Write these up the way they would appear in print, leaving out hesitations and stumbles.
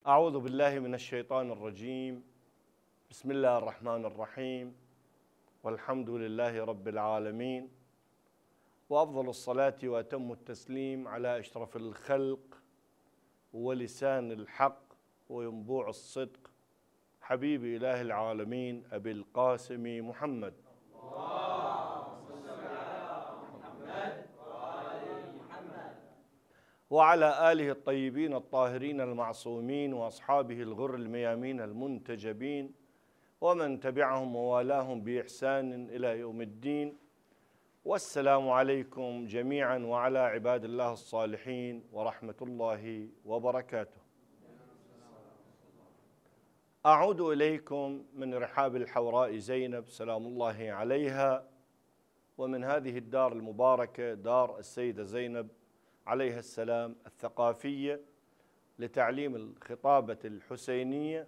أعوذ بالله من الشيطان الرجيم. بسم الله الرحمن الرحيم، والحمد لله رب العالمين، وأفضل الصلاة وأتم التسليم على أشرف الخلق ولسان الحق وينبوع الصدق، حبيب إله العالمين أبي القاسم محمد. وعلى آله الطيبين الطاهرين المعصومين وأصحابه الغر الميامين المنتجبين ومن تبعهم ووالاهم بإحسان إلى يوم الدين. والسلام عليكم جميعا وعلى عباد الله الصالحين ورحمة الله وبركاته. أعود إليكم من رحاب الحوراء زينب سلام الله عليها، ومن هذه الدار المباركة دار السيدة زينب عليها السلام الثقافية لتعليم الخطابة الحسينية،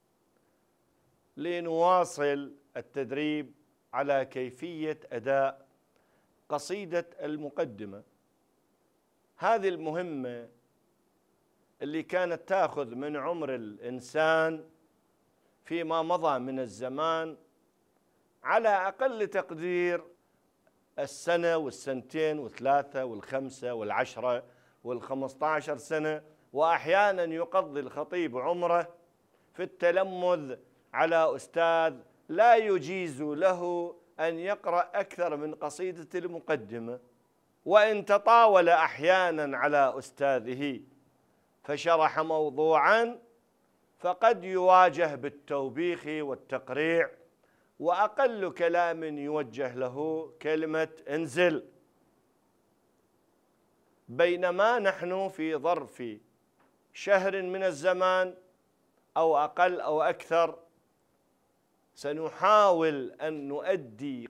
لنواصل التدريب على كيفية أداء قصيدة المقدمة. هذه المهمة اللي كانت تأخذ من عمر الإنسان فيما مضى من الزمان على أقل تقدير السنة والسنتين والثلاثة والخمسة والعشرة والخمسة سنة، وأحيانا يقضي الخطيب عمره في التلمذ على أستاذ لا يجيز له أن يقرأ أكثر من قصيدة المقدمة، وإن تطاول أحيانا على أستاذه فشرح موضوعا فقد يواجه بالتوبيخ والتقريع، وأقل كلام يوجه له كلمة انزل. بينما نحن في ظرف شهر من الزمان أو أقل أو أكثر سنحاول أن نؤدي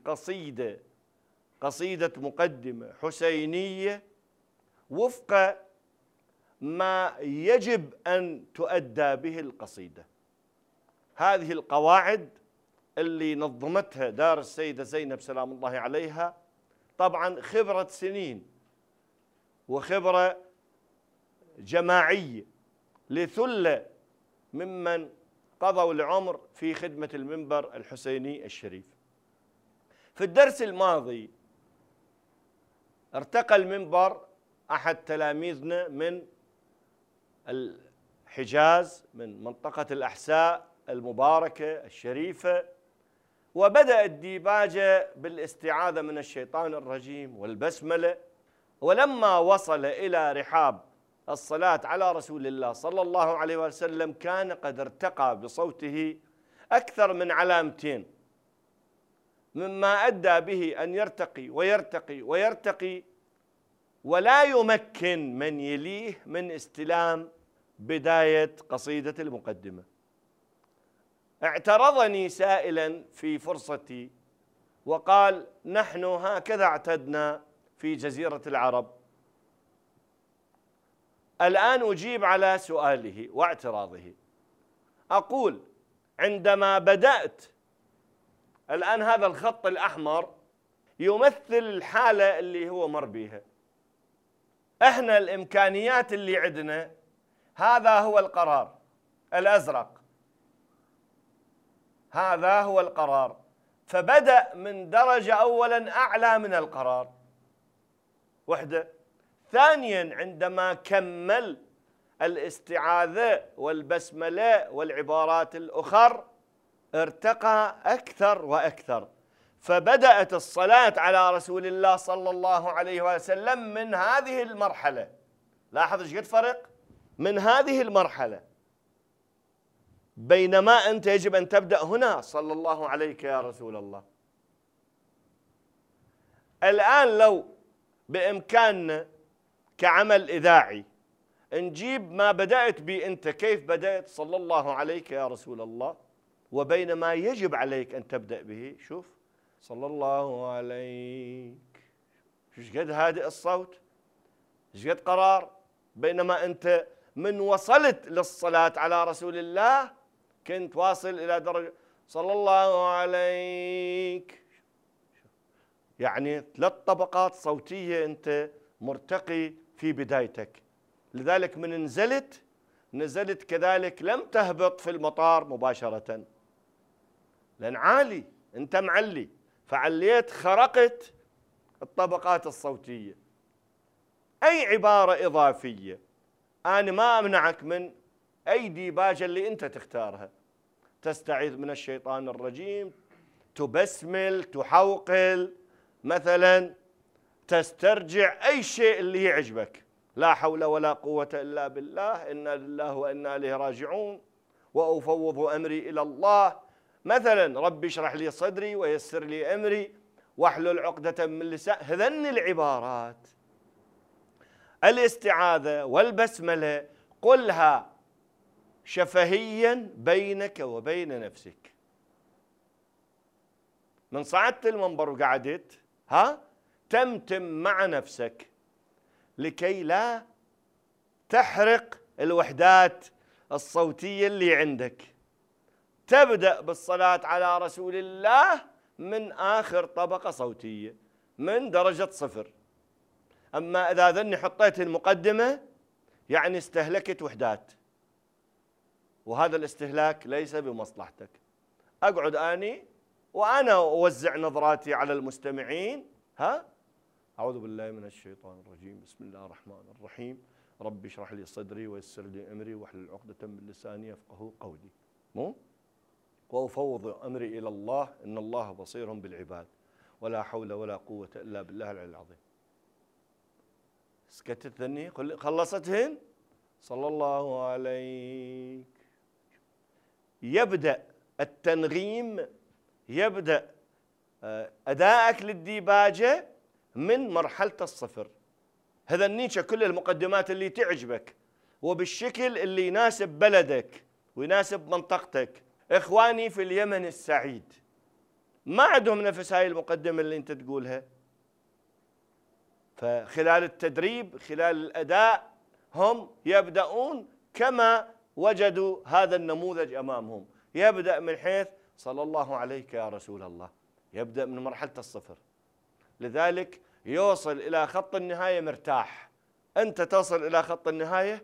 قصيدة مقدمة حسينية وفق ما يجب أن تؤدى به القصيدة. هذه القواعد اللي نظمتها دار السيدة زينب سلام الله عليها، طبعا خبرة سنين وخبرة جماعية لثلة ممن قضوا العمر في خدمة المنبر الحسيني الشريف. في الدرس الماضي ارتقى المنبر أحد تلاميذنا من الحجاز من منطقة الأحساء المباركة الشريفة، وبدأ الديباجة بالاستعاذة من الشيطان الرجيم والبسملة، ولما وصل إلى رحاب الصلاة على رسول الله صلى الله عليه وسلم كان قد ارتقى بصوته أكثر من علامتين، مما أدى به أن يرتقي ويرتقي ويرتقي ولا يمكن من يليه من استلام بداية قصيدة المقدمة. اعترضني سائلا في فرصتي وقال: نحن هكذا اعتدنا في جزيرة العرب. الآن أجيب على سؤاله واعتراضه. أقول: عندما بدأت الآن هذا الخط الأحمر يمثل الحالة اللي هو مر بيها. احنا الإمكانيات اللي عندنا هذا هو القرار الأزرق، هذا هو القرار، فبدأ من درجة أولا أعلى من القرار وحدة. ثانيا عندما كمل الاستعاذة والبسملة والعبارات الأخر ارتقى أكثر وأكثر، فبدأت الصلاة على رسول الله صلى الله عليه وسلم من هذه المرحلة. لاحظ ايش قد فرق من هذه المرحلة، بينما أنت يجب أن تبدأ هنا صلى الله عليك يا رسول الله. الآن لو بإمكاننا كعمل إذاعي نجيب ما بدأت به أنت، كيف بدأت صلى الله عليك يا رسول الله، وبينما يجب عليك أن تبدأ به. شوف صلى الله عليك، ايش قد هادئ الصوت، ايش قد قرار، بينما أنت من وصلت للصلاة على رسول الله كنت واصل إلى درجة صلى الله عليك، يعني 3 طبقات صوتية أنت مرتقي في بدايتك. لذلك من نزلت نزلت كذلك لم تهبط في المطار مباشرة، لأن عالي، أنت معلي، فعليت خرقت الطبقات الصوتية. أي عبارة إضافية أنا ما أمنعك من أي ديباجة اللي أنت تختارها، تستعيذ من الشيطان الرجيم، تبسمل، تحوقل مثلا، تسترجع، أي شيء اللي يعجبك، لا حول ولا قوة إلا بالله، إنا لله وإنا إليه راجعون، وأفوض أمري إلى الله، مثلا رب اشرح لي صدري ويسر لي أمري واحلل عقدة من لساني. هذن العبارات الاستعاذة والبسملة قلها شفهيا بينك وبين نفسك. من صعدت المنبر وقعدت تمتم مع نفسك لكي لا تحرق الوحدات الصوتية اللي عندك. تبدأ بالصلاة على رسول الله من آخر طبقة صوتية، من درجة 0. أما إذا ذني حطيت المقدمة يعني استهلكت وحدات، وهذا الاستهلاك ليس بمصلحتك. أقعد أني وأنا أوزع نظراتي على المستمعين. أعوذ بالله من الشيطان الرجيم، بسم الله الرحمن الرحيم، رب اشرح لي صدري ويسر لي أمري واحلل عقدة من لساني يفقهوا قولي، وأفوض أمري إلى الله إن الله بصير بالعباد، ولا حول ولا قوة إلا بالله العلي العظيم. سكتت ذني خلصتهن، صلى الله عليك. يبدأ التنغيم، يبدأ أدائك للديباجة من مرحلة 0. هذا النيشة كل المقدمات اللي تعجبك وبالشكل اللي يناسب بلدك ويناسب منطقتك. إخواني في اليمن السعيد ما عندهم نفس هاي المقدمة اللي أنت تقولها، فخلال التدريب خلال الأداء هم يبدأون كما وجدوا هذا النموذج أمامهم. يبدأ من حيث صلى الله عليك يا رسول الله، يبدأ من مرحلة 0، لذلك يوصل إلى خط النهاية مرتاح. أنت تصل إلى خط النهاية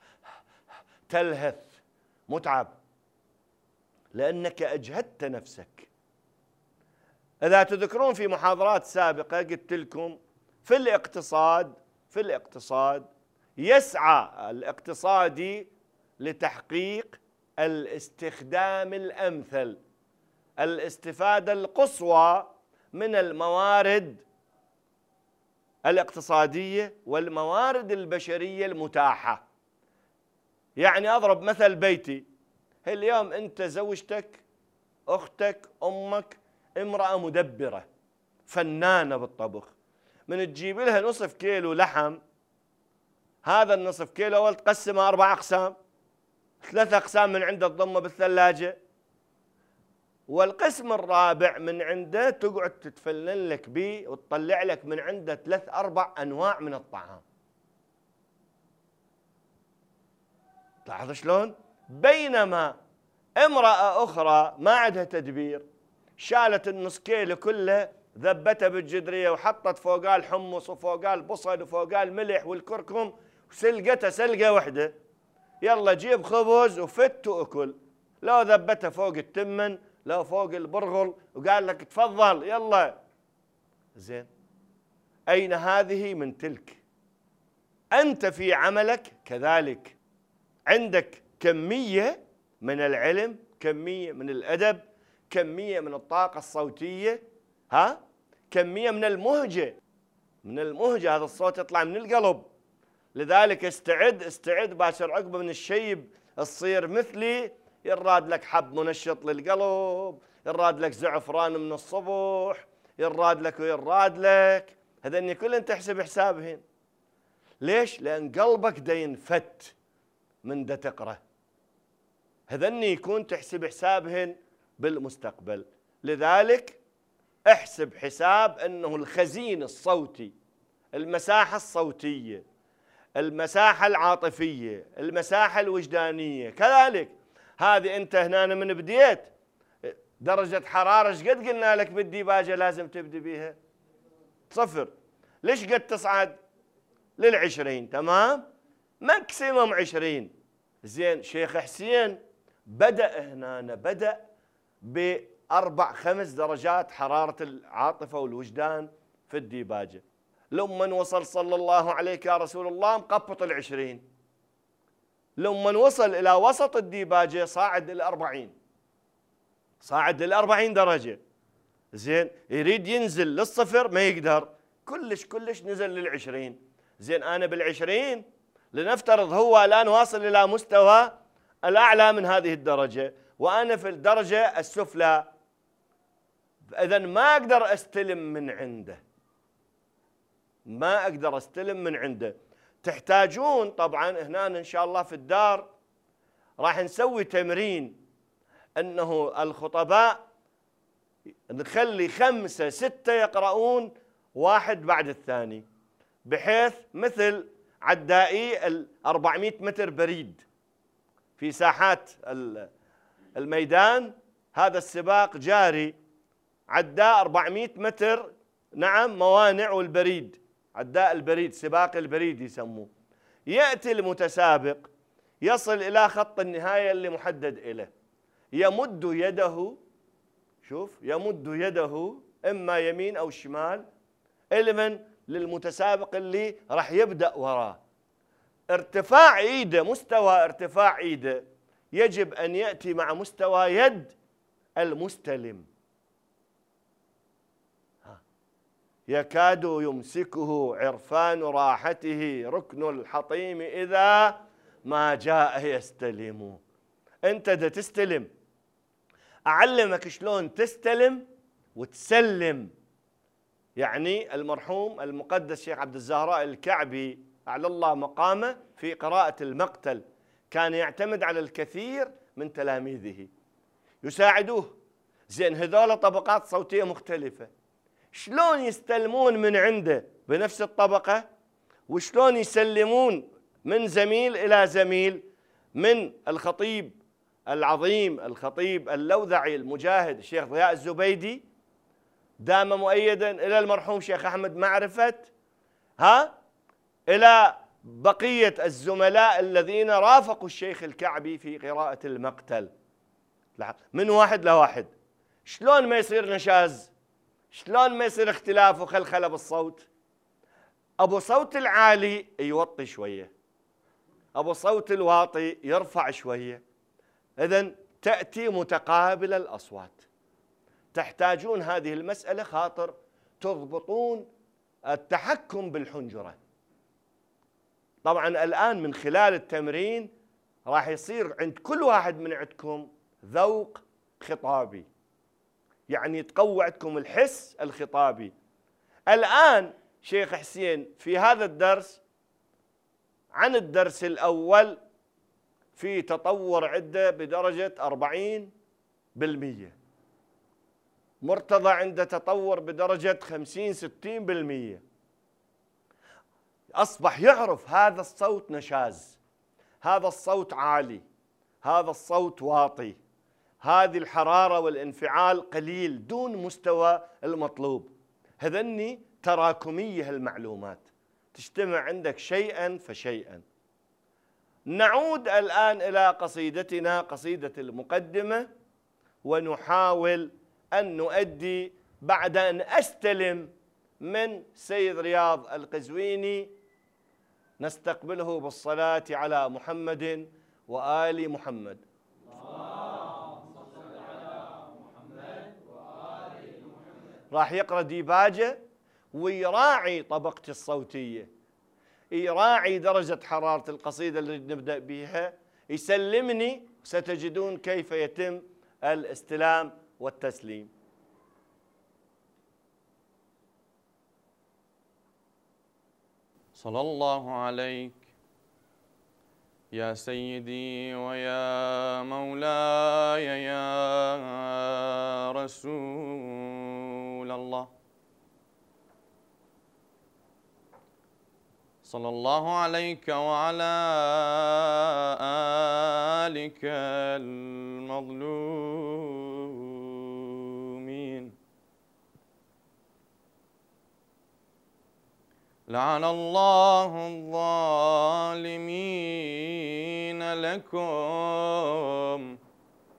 تلهث متعب لأنك أجهدت نفسك. إذا تذكرون في محاضرات سابقة قلت لكم في الاقتصاد يسعى الاقتصادي لتحقيق الاستخدام الأمثل، الاستفادة القصوى من الموارد الاقتصادية والموارد البشرية المتاحة. يعني أضرب مثل بيتي، اليوم أنت زوجتك، أختك، أمك امرأة مدبرة فنانة بالطبخ، من تجيب لها نصف كيلو لحم، هذا النصف كيلو أول تقسمه 4 أقسام، 3 أقسام من عنده تضمه بالثلاجة، والقسم الرابع من عنده تقعد تتفنن لك بيه وتطلع لك من عنده 3-4 أنواع من الطعام. لاحظ شلون؟ بينما امرأة أخرى ما عندها تدبير، شالت النص كيلو كله ذبته بالجدرية وحطت فوقاه الحمص وفوقاه البصل وفوقاه الملح والكركم وسلقته سلقة واحدة، يلا جيب خبز وفت وأكل. لو ذبته فوق التمن، لو فوق البرغل، وقال لك تفضل يلا. زين، أين هذه من تلك؟ أنت في عملك كذلك عندك كمية من العلم، كمية من الأدب، كمية من الطاقة الصوتية، كمية من المهجة، هذا الصوت يطلع من القلب. لذلك استعد باشر عقبه من الشيب تصير مثلي، يراد لك حب منشط للقلب، يراد لك زعفران من الصبح، يراد لك هذني كلن تحسب حسابهن. ليش؟ لأن قلبك دا ينفت من دا تقرأ، هذني يكون تحسب حسابهن بالمستقبل. لذلك احسب حساب أنه الخزين الصوتي، المساحة الصوتية، المساحة العاطفية، المساحة الوجدانية كذلك، هذه أنت هنا من بديت درجة حرارة ايش قد قلنا لك بالديباجة لازم تبدي بيها؟ 0. ليش قد تصعد لل20؟ تمام؟ ماكسيموم 20. زين شيخ حسين بدأ هنا، بدأ بأربع 5 درجات حرارة العاطفة والوجدان في الديباجة. لما وصل صلى الله عليك يا رسول الله مقبط 20، لما وصل إلى وسط الديباجة صاعد 40، صاعد 40 درجة. زين يريد ينزل للصفر ما يقدر، كلش نزل لل20. زين أنا بال20 لنفترض هو الآن واصل إلى مستوى الأعلى من هذه الدرجة وأنا في الدرجة السفلى، إذن ما أقدر أستلم من عنده، ما أقدر أستلم من عنده. تحتاجون طبعا هنا إن شاء الله في الدار راح نسوي تمرين أنه الخطباء نخلي 5 6 يقرؤون واحد بعد الثاني، بحيث مثل عدائي 400 متر بريد في ساحات الميدان، هذا السباق جاري عداء 400 متر، نعم موانع والبريد، عداء البريد، سباق البريد يسموه. يأتي المتسابق يصل إلى خط النهاية اللي محدد إليه، يمد يده، شوف يمد يده إما يمين أو شمال، لمن؟ للمتسابق اللي راح يبدأ وراه. ارتفاع ايده، مستوى ارتفاع ايده يجب أن يأتي مع مستوى يد المستلم. يكاد يمسكه عرفان راحته ركن الحطيم إذا ما جاء يستلم. أنت دا تستلم، أعلمك شلون تستلم وتسلم. يعني المرحوم المقدس شيخ عبد الزهراء الكعبي أعلى الله مقامه في قراءة المقتل كان يعتمد على الكثير من تلاميذه يساعدوه. زين هذول طبقات صوتية مختلفة، شلون يستلمون من عنده بنفس الطبقة، وشلون يسلمون من زميل إلى زميل، من الخطيب العظيم الخطيب اللوذعي المجاهد الشيخ ضياء الزبيدي دام مؤيدا إلى المرحوم شيخ أحمد معرفت، إلى بقية الزملاء الذين رافقوا الشيخ الكعبي في قراءة المقتل، من واحد لواحد. شلون ما يصير نشاز، شلون ما يصير اختلاف وخلخلة بالصوت. أبو صوت العالي يوطي شوية، أبو صوت الواطي يرفع شوية، إذن تأتي متقابل الأصوات. تحتاجون هذه المسألة خاطر تضبطون التحكم بالحنجرة. طبعا الآن من خلال التمرين راح يصير عند كل واحد من عندكم ذوق خطابي، يعني تقوى عندكم الحس الخطابي. الآن شيخ حسين في هذا الدرس عن الدرس الأول في تطور عنده بدرجة 40%، مرتضى عنده تطور بدرجة 50-60%. أصبح يعرف هذا الصوت نشاز، هذا الصوت عالي، هذا الصوت واطي، هذه الحرارة والانفعال قليل دون مستوى المطلوب. هذني تراكمية المعلومات تجتمع عندك شيئا فشيئا. نعود الآن إلى قصيدتنا، قصيدة المقدمة، ونحاول أن نؤدي بعد أن أستلم من سيد رياض القزويني نستقبله بالصلاة على محمد وآل محمد. راح يقرأ ديباجة ويراعي طبقتي الصوتية، يراعي درجة حرارة القصيدة اللي نبدأ بها، يسلمني، ستجدون كيف يتم الاستلام والتسليم. صلى الله عليك يا سيدي ويا مولاي يا رسول الله، صلى الله عليك وعلى آلك المظلومين. لعن الله الظالمين لكم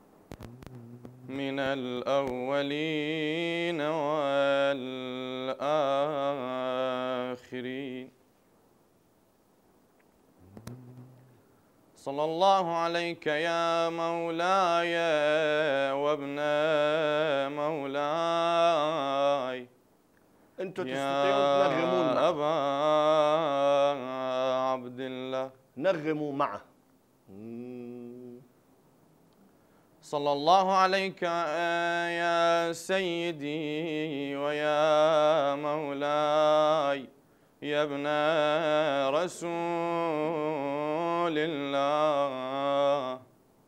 من الأولين والآخرين. صلى الله عليك يا مولاي وابن مولاي انتم تستطيعون تنغمون معه. يا أبا عبد الله. نغموا معه. صلى الله عليك يا سيدي ويا مولاي يا ابن رسول الله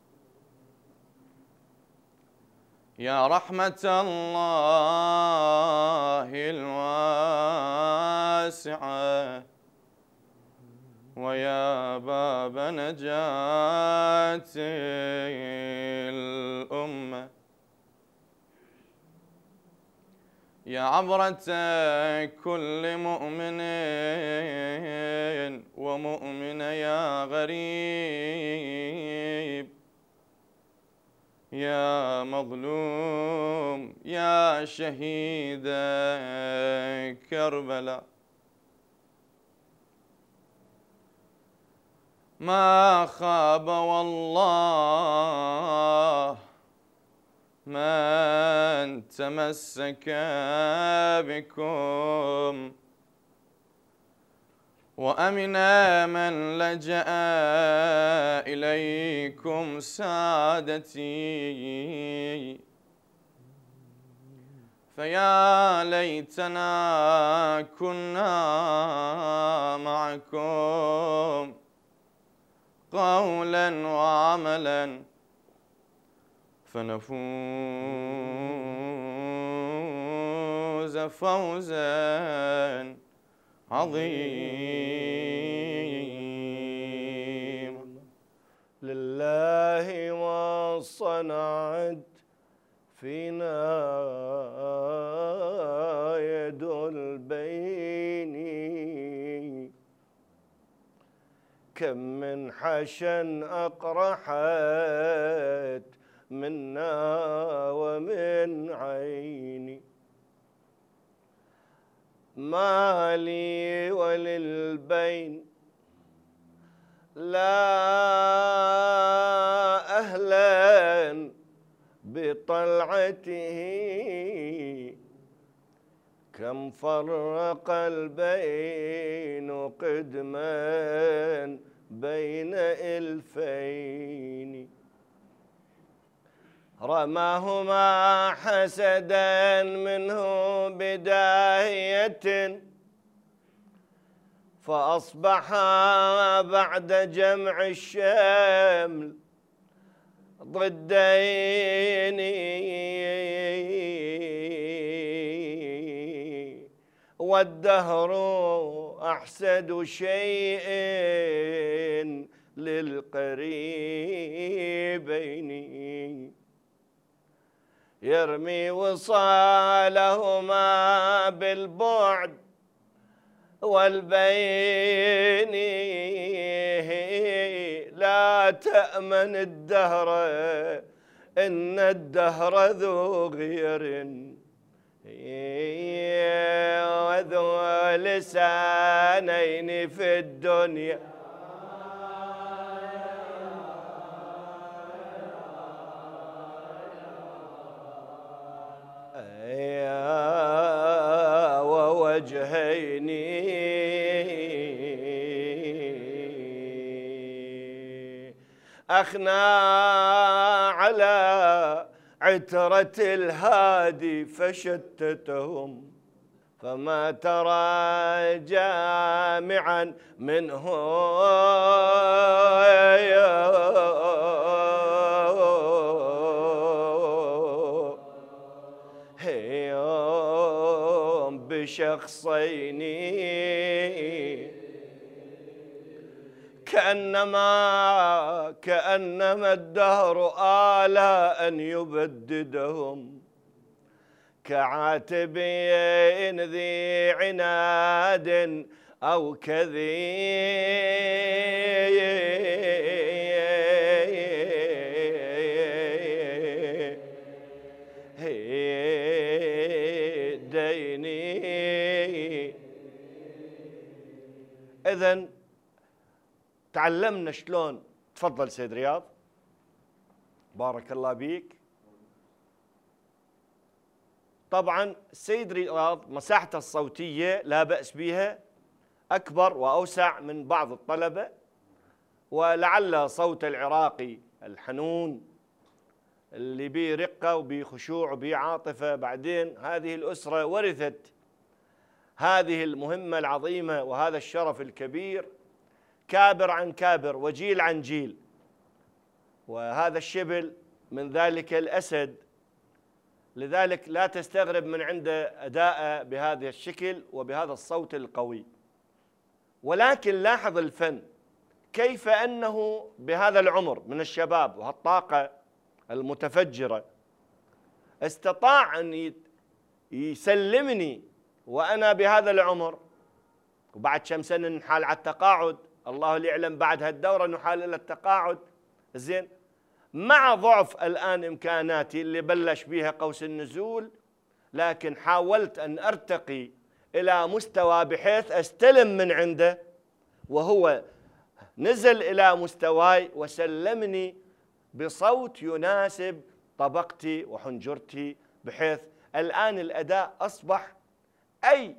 يا رحمة الله الواسعة ويا باب نجاة الأمة يا عبرة كل مؤمن ومؤمنة يا غريب يا مظلوم يا شهيد كربلاء ما خاب والله من تمسك بكم وأمن من لجأ إليكم سادتي فيا ليتنا كنا معكم قولا وعملا فنفوز فوزا عظيما. لله ما صنعت فينا يد البين كم من حشا أقرحت منا ومن عيني ما لي وللبين لا أهلا بطلعته كم فرق البين قدما بين إلفين رماهما حسدا منه بداية فأصبحا بعد جمع الشمل ضدين والدهر أحسد شيء للقريبين يرمي وصالهما بالبعد والبين لا تأمن الدهر إن الدهر ذو غير وذو لسانين في الدنيا ووجهين أخنا على عترة الهادي فشتتهم فما ترى جامعا منه يوم بشخصين كأنما الدهر آلى أن يبددهم كعاتبين ذي عناد أو كذي ديني. إذن تعلمنا شلون. تفضل سيد رياض، بارك الله بيك. طبعا السيد رياض مساحته الصوتية لا بأس بها، أكبر وأوسع من بعض الطلبة، ولعل صوت العراقي الحنون اللي بيه رقة وبيه خشوع وبيه عاطفة. بعدين هذه الأسرة ورثت هذه المهمة العظيمة وهذا الشرف الكبير كابر عن كابر وجيل عن جيل، وهذا الشبل من ذلك الأسد، لذلك لا تستغرب من عنده أداء بهذا الشكل وبهذا الصوت القوي. ولكن لاحظ الفن كيف أنه بهذا العمر من الشباب وهالطاقة المتفجرة استطاع أن يسلمني وأنا بهذا العمر، وبعد كم سنة نحال على التقاعد، الله اللي يعلم بعد هالدورة نحال إلى التقاعد. زين، مع ضعف الآن إمكاناتي اللي بلش بها قوس النزول، لكن حاولت أن أرتقي إلى مستوى بحيث أستلم من عنده، وهو نزل إلى مستواي وسلمني بصوت يناسب طبقتي وحنجرتي، بحيث الآن الأداء أصبح أي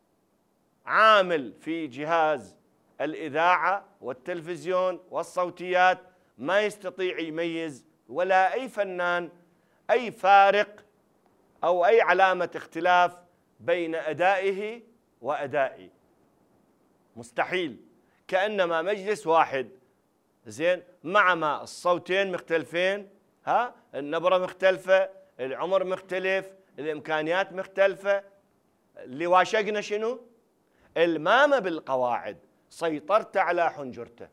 عامل في جهاز الإذاعة والتلفزيون والصوتيات ما يستطيع يميز، ولا أي فنان أي فارق أو أي علامة اختلاف بين أدائه وأدائي، مستحيل. كأنما مجلس واحد، زين، مع ما الصوتين مختلفين، النبرة مختلفة، العمر مختلف، الإمكانيات مختلفة. اللي واشقنا شنو؟ المامة بالقواعد، سيطرت على حنجرته.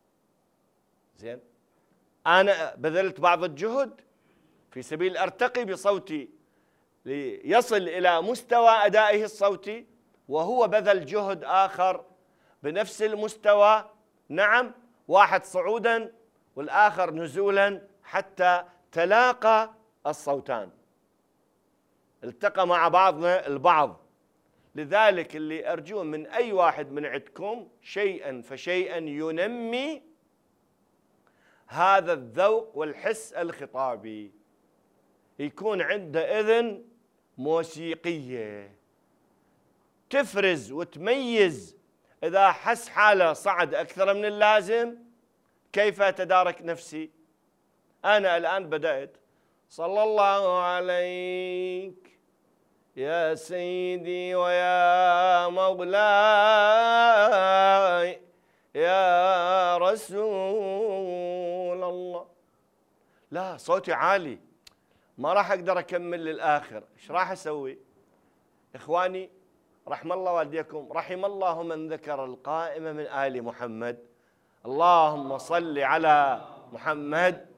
زين، أنا بذلت بعض الجهد في سبيل أرتقي بصوتي ليصل إلى مستوى أدائه الصوتي، وهو بذل جهد آخر بنفس المستوى، نعم، واحد صعودا والآخر نزولا، حتى تلاقى الصوتان، التقى مع بعضنا البعض. لذلك اللي أرجوه من أي واحد من عندكم شيئا فشيئا ينمي هذا الذوق والحس الخطابي، يكون عنده إذن موسيقية تفرز وتميز إذا حس حاله صعد أكثر من اللازم كيف أتدارك نفسي. أنا الآن بدأت صلى الله عليك يا سيدي ويا مولاي يا رسول الله. لا، صوتي عالي، ما راح أقدر أكمل للآخر. إيش راح أسوي؟ إخواني، رحم الله والديكم، رحم الله من ذكر القائمة من آل محمد، اللهم صل على محمد.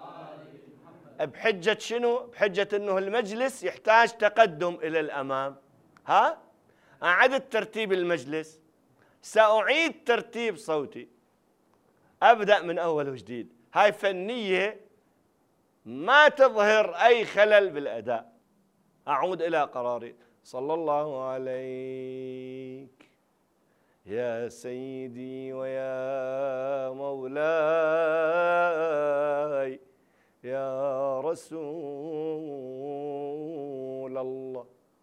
بحجة شنو؟ بحجة أنه المجلس يحتاج تقدم إلى الأمام. أعدت ترتيب المجلس، سأعيد ترتيب صوتي، أبدأ من أول وجديد. هاي فنية ما تظهر أي خلل بالأداء. أعود إلى قراري صلى الله عليك يا سيدي ويا مولاي يا رسول الله.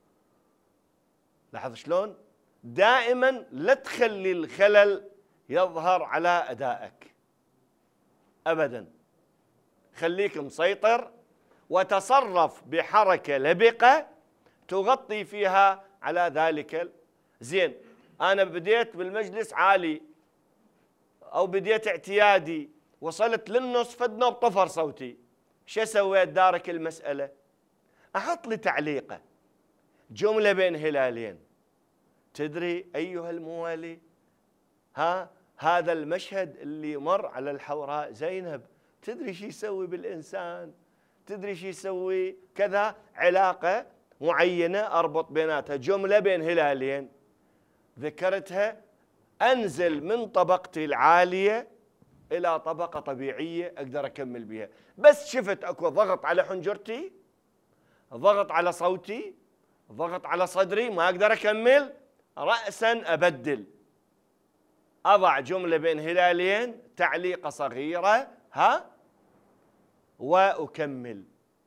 لاحظ شلون؟ دائما لا تخلي الخلل يظهر على أدائك أبدا، خليك مسيطر وتصرف بحركة لبقة تغطي فيها على ذلك. زين، أنا بديت بالمجلس عالي أو بديت اعتيادي، وصلت للنص فدنا بطفر صوتي، شو سويت؟ دارك المسألة، أحط لي تعليقة، جملة بين هلالين. تدري أيها الموالي، هذا المشهد اللي مر على الحوراء زينب، تدري شو يسوي بالإنسان؟ تدري شو يسوي كذا؟ علاقة معينة أربط بيناتها، جملة بين هلالين ذكرتها أنزل من طبقتي العالية إلى طبقة طبيعية أقدر أكمل بها. بس شفت أكو ضغط على حنجرتي، ضغط على صوتي، ضغط على صدري، ما أقدر أكمل، رأسا أبدل، أضع جملة بين هلالين، تعليقة صغيرة، وأكمل.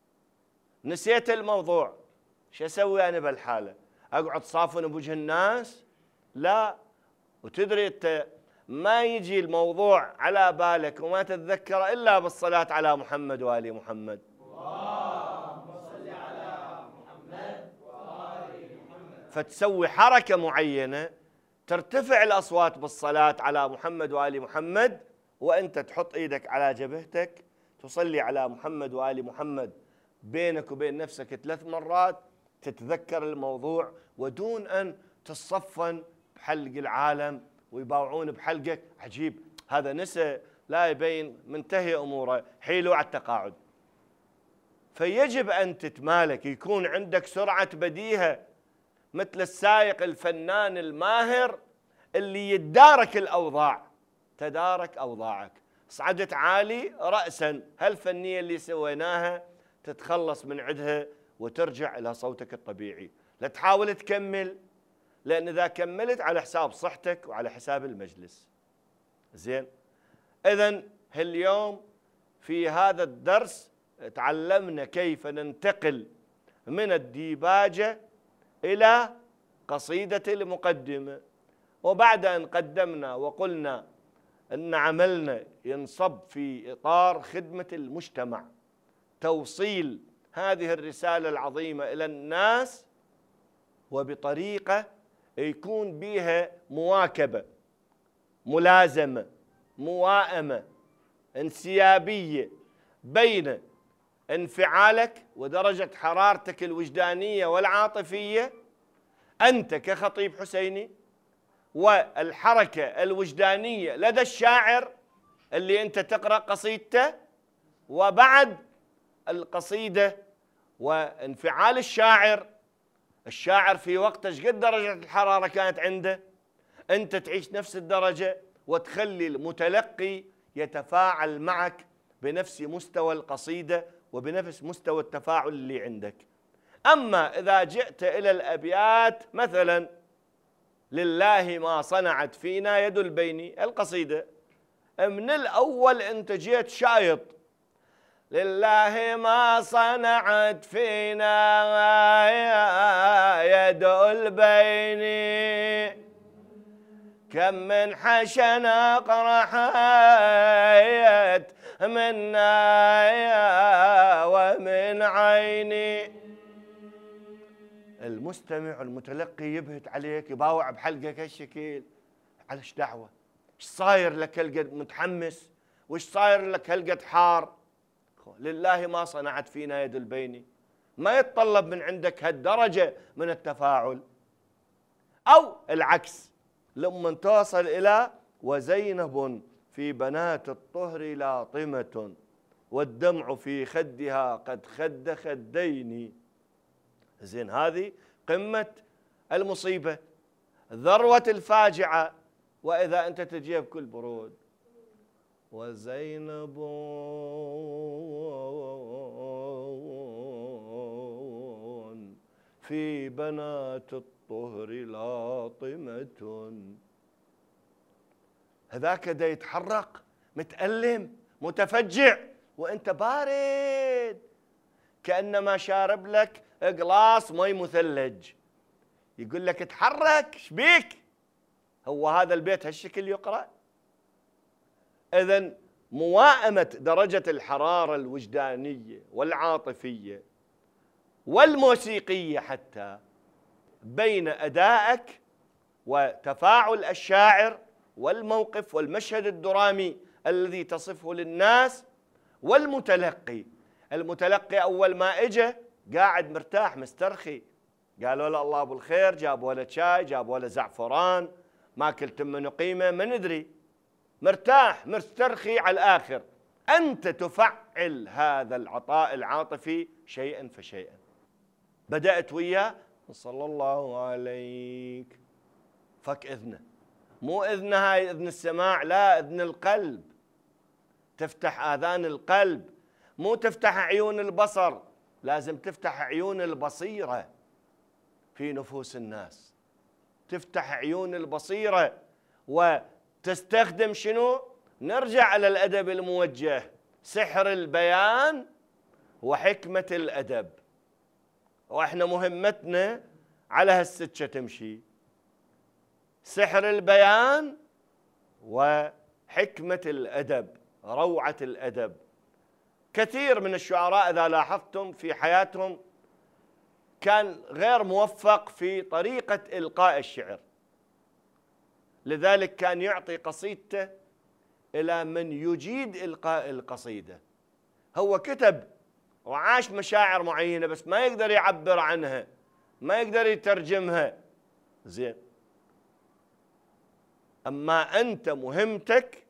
نسيت الموضوع، شو أسوي أنا بالحالة؟ أقعد صافن بوجه الناس؟ لا. وتدري أنت ما يجي الموضوع على بالك وما تتذكره إلا بالصلاة على محمد وآل محمد. اللهم صل على محمد وآل محمد. فتسوي حركة معينة ترتفع الأصوات بالصلاة على محمد وآل محمد، وأنت تحط إيدك على جبهتك تصلي على محمد وآل محمد بينك وبين نفسك 3 مرات، تتذكر الموضوع ودون أن تتصفن بحلق العالم ويباوعون بحلقك. عجيب هذا نسى، لا يبين منتهي أموره، حيلوا على التقاعد. فيجب أن تتمالك، يكون عندك سرعة بديهة مثل السائق الفنان الماهر اللي يتدارك الأوضاع. تدارك أوضاعك، صعدت عالي رأسا، هالفنية اللي سويناها تتخلص من عدها وترجع إلى صوتك الطبيعي. لا تحاول تكمل، لأن إذا كملت على حساب صحتك وعلى حساب المجلس. زين، إذن اليوم في هذا الدرس تعلمنا كيف ننتقل من الديباجة إلى قصيدة المقدمة. وبعد أن قدمنا وقلنا أن عملنا ينصب في إطار خدمة المجتمع، توصيل هذه الرسالة العظيمة إلى الناس وبطريقة يكون بها مواكبة، ملازمة، موائمة، انسيابية بين انفعالك ودرجة حرارتك الوجدانية والعاطفية أنت كخطيب حسيني، والحركة الوجدانية لدى الشاعر اللي أنت تقرأ قصيدته، وبعد القصيدة وانفعال الشاعر في وقت ايش قد درجة الحرارة كانت عنده، أنت تعيش نفس الدرجة وتخلي المتلقي يتفاعل معك بنفس مستوى القصيدة وبنفس مستوى التفاعل اللي عندك. أما إذا جئت إلى الأبيات مثلا لله ما صنعت فينا يد البيني، القصيدة من الأول أنت جيت شايط لله ما صنعت فينا يد البين، كم من حشنا قرحت منا ومن عيني. المستمع المتلقي يبهت عليك، يباوع بحلقك هالشكل، على ايش دعوه؟ ايش صاير لك هالقد متحمس؟ وايش صاير لك هالقد حار؟ لله ما صنعت فينا يد البين، ما يتطلب من عندك هالدرجه من التفاعل. او العكس، لما توصل الى وزينب في بنات الطهر لاطمه والدمع في خدها قد خد خدين. زين، هذه قمة المصيبة، ذروة الفاجعة. وإذا أنت تجيب بكل برود وزينب في بنات الطهر لاطمة، هذاك دا يتحرق متألم متفجع وأنت بارد كأنما شارب لك قلاص مي مثلج، يقول لك اتحرك، شبيك؟ هو هذا البيت هالشكل يقرأ؟ إذن موائمة درجة الحرارة الوجدانية والعاطفية والموسيقية حتى بين أدائك وتفاعل الشاعر والموقف والمشهد الدرامي الذي تصفه للناس والمتلقي. المتلقي أول ما إجا قاعد مرتاح مسترخي، قالوا له الله بالخير، جابوا له شاي، جابوا له زعفران، ماكل تم نقيمه، ما ندري، مرتاح مسترخي على الآخر. أنت تفعل هذا العطاء العاطفي شيئا فشيئا. بدأت وياه صلى الله عليك، فك إذنه مو إذن هاي إذن السماع، لا، إذن القلب. تفتح آذان القلب، مو تفتح عيون البصر، لازم تفتح عيون البصيرة في نفوس الناس. تفتح عيون البصيرة وتستخدم شنو؟ نرجع على الأدب الموجه، سحر البيان وحكمة الأدب. وإحنا مهمتنا على هالسكة تمشي، سحر البيان وحكمة الأدب، روعة الأدب. كثير من الشعراء إذا لاحظتم في حياتهم كان غير موفق في طريقة إلقاء الشعر، لذلك كان يعطي قصيدته إلى من يجيد إلقاء القصيدة. هو كتب وعاش مشاعر معينة بس ما يقدر يعبر عنها، ما يقدر يترجمها زين. أما أنت مهمتك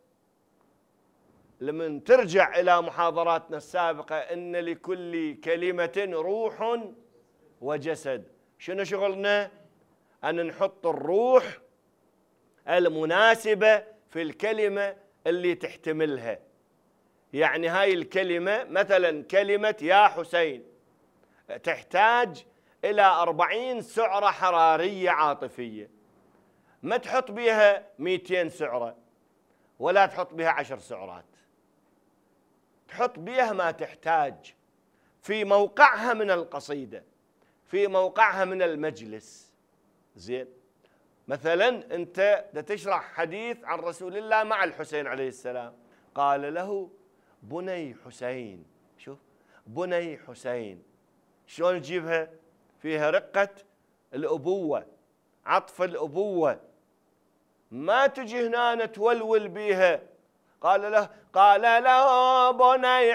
لمن ترجع إلى محاضراتنا السابقة إن لكل كلمة روح وجسد. شنو شغلنا؟ أن نحط الروح المناسبة في الكلمة اللي تحتملها. يعني هاي الكلمة مثلا كلمة يا حسين تحتاج إلى 40 سعرة حرارية عاطفية، ما تحط بيها 200 سعرة ولا تحط بيها 10 سعرات، تحط بيها ما تحتاج في موقعها من القصيدة، في موقعها من المجلس. زين، مثلا أنت تشرح حديث عن رسول الله مع الحسين عليه السلام، قال له بني حسين. شوف بني حسين شلون تجيبها؟ فيها رقة الأبوة، عطف الأبوة، ما تجي هنا تولول بيها. قال له بني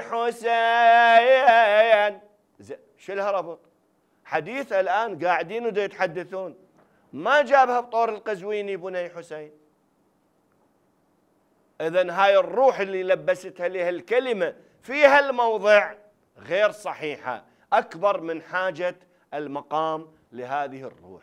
حسين. شو الهربط؟ حديث الآن قاعدين ودا يتحدثون، ما جابها بطور القزويني بني حسين. إذن هاي الروح اللي لبستها لها الكلمة في هالموضع غير صحيحة، أكبر من حاجة المقام لهذه الروح.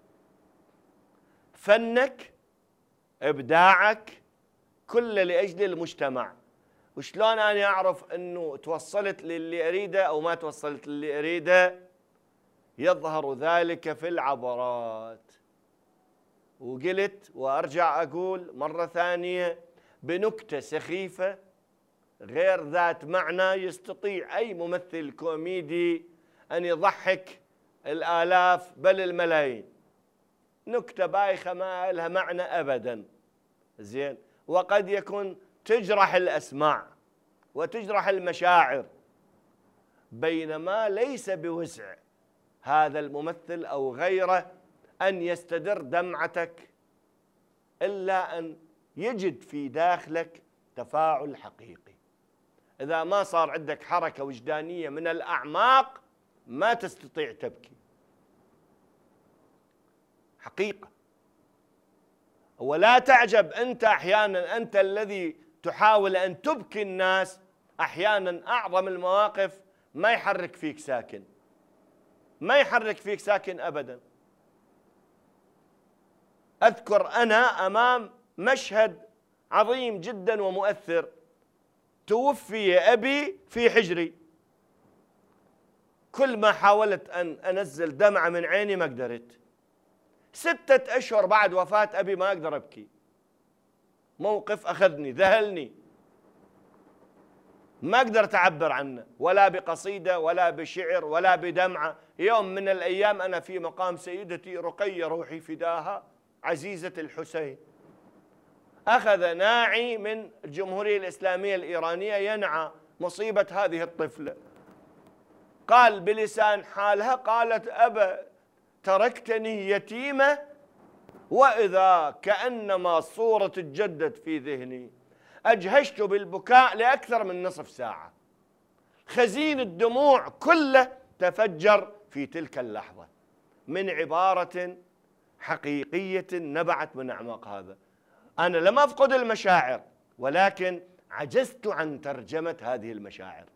فنك، إبداعك، كله لأجل المجتمع. وشلون أنا أعرف أنه توصلت للي أريده أو ما توصلت للي أريده؟ يظهر ذلك في العبرات. وقلت وأرجع أقول مرة ثانية، بنكتة سخيفة غير ذات معنى يستطيع أي ممثل كوميدي أن يضحك الآلاف بل الملايين. نكتة بايخة ما لها معنى أبدا. زين، وقد يكون تجرح الأسماع وتجرح المشاعر، بينما ليس بوسع هذا الممثل أو غيره أن يستدر دمعتك إلا أن يجد في داخلك تفاعل حقيقي. إذا ما صار عندك حركة وجدانية من الأعماق ما تستطيع تبكي. حقيقة. ولا تعجب أنت أحيانا، أنت الذي تحاول أن تبكي الناس، أحيانا أعظم المواقف ما يحرك فيك ساكن، ما يحرك فيك ساكن أبدا. أذكر أنا أمام مشهد عظيم جدا ومؤثر، توفي أبي في حجري، كل ما حاولت أن أنزل دمعة من عيني ما قدرت. 6 أشهر بعد وفاة أبي ما أقدر أبكي. موقف أخذني ذهلني، ما قدرت أعبر عنه ولا بقصيدة ولا بشعر ولا بدمعة. يوم من الأيام أنا في مقام سيدتي رقية روحي فداها عزيزة الحسين، أخذ ناعي من الجمهورية الإسلامية الإيرانية ينعى مصيبة هذه الطفلة، قال بلسان حالها، قالت أبا تركتني يتيمة وإذا كأنما صورة تجدد في ذهني. أجهشت بالبكاء لأكثر من نصف ساعة، خزين الدموع كله تفجر في تلك اللحظة من عبارة حقيقية نبعت من أعماق هذا. أنا لم أفقد المشاعر ولكن عجزت عن ترجمة هذه المشاعر.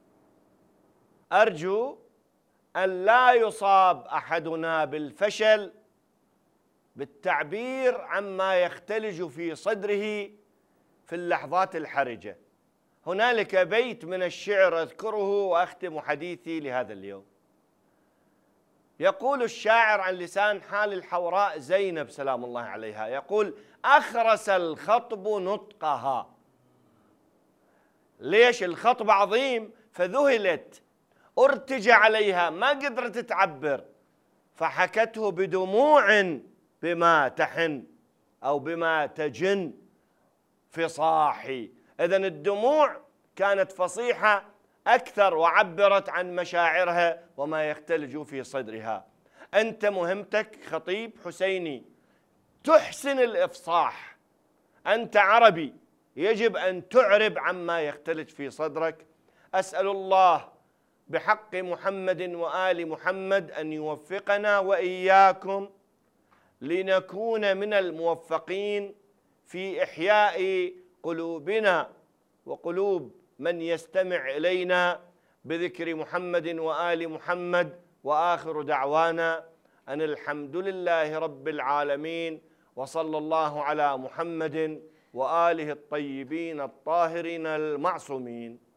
أرجو أن لا يصاب أحدنا بالفشل بالتعبير عما يختلج في صدره في اللحظات الحرجة. هنالك بيت من الشعر أذكره وأختم حديثي لهذا اليوم. يقول الشاعر عن لسان حال الحوراء زينب سلام الله عليها، يقول: أخرس الخطب نطقها. ليش؟ الخطب عظيم فذهلت، ارتجى عليها، ما قدرت تعبر، فحكته بدموع بما تحن أو بما تجن فصاحي. إذن الدموع كانت فصيحة أكثر وعبرت عن مشاعرها وما يختلج في صدرها. أنت مهمتك خطيب حسيني تحسن الإفصاح، أنت عربي يجب أن تعرب عما يختلج في صدرك. أسأل الله بحق محمد وآل محمد أن يوفقنا وإياكم لنكون من الموفقين في إحياء قلوبنا وقلوب من يستمع إلينا بذكر محمد وآل محمد. وآخر دعوانا أن الحمد لله رب العالمين، وصلى الله على محمد وآله الطيبين الطاهرين المعصومين.